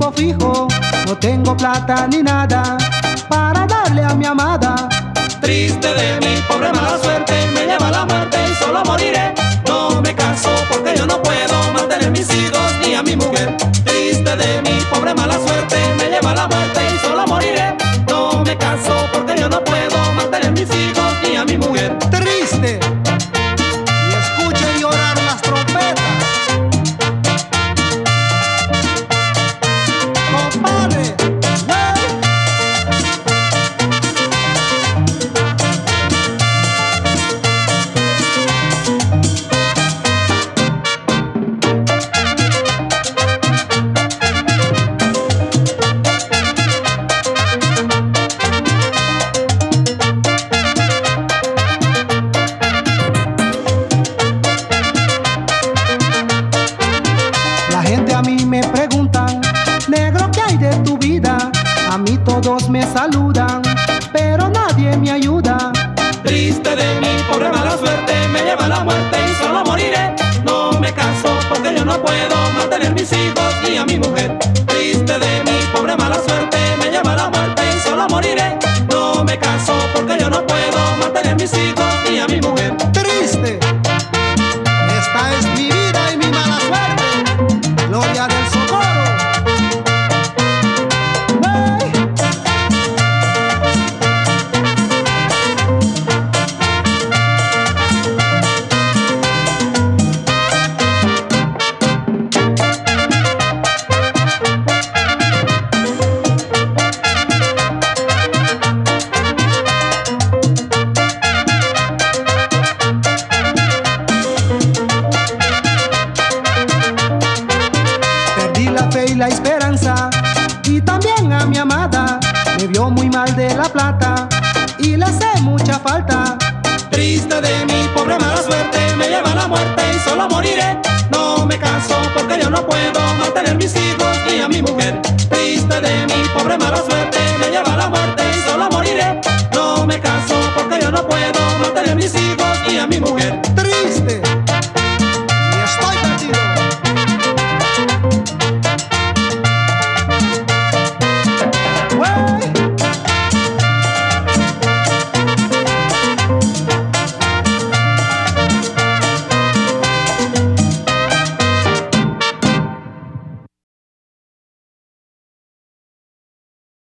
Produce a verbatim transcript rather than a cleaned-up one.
punto fijo, no tengo plata ni nada para darle a mi amada. Triste de mi pobre mala suerte, me lleva la muerte y solo moriré. No me caso porque yo no puedo mantener mis hijos ni a mi mujer. Triste de mi pobre mala suerte, me lleva la muerte y solo moriré. No me caso porque yo no puedo mantener mis hijos ni a mi mujer. Triste, y escuchen llorar las trompetas. Compadre, la gente a mí me preguntan, negro, ¿qué hay de tu vida? A mí todos me saludan, pero nadie me ayuda. Triste de mi pobre mala suerte, me lleva la muerte y solo moriré. No me caso porque yo no puedo mantener mis hijos ni a mi mujer. Triste de mi pobre mala suerte, me lleva la muerte y solo moriré. No me caso porque yo no puedo mantener mis hijos ni a mi mujer. Triste, esta es mi vida y mi mala suerte. Gloria del Socorro. Hey. Perdí la fe y la esperanza, y también a mi amada. Me vio muy mal de la plata y le hace mucha falta. Triste de mi pobre mala suerte, me lleva la muerte y solo moriré. No me caso porque yo no puedo mantener mis hijos ni a mi mujer. Triste de mi pobre mala suerte.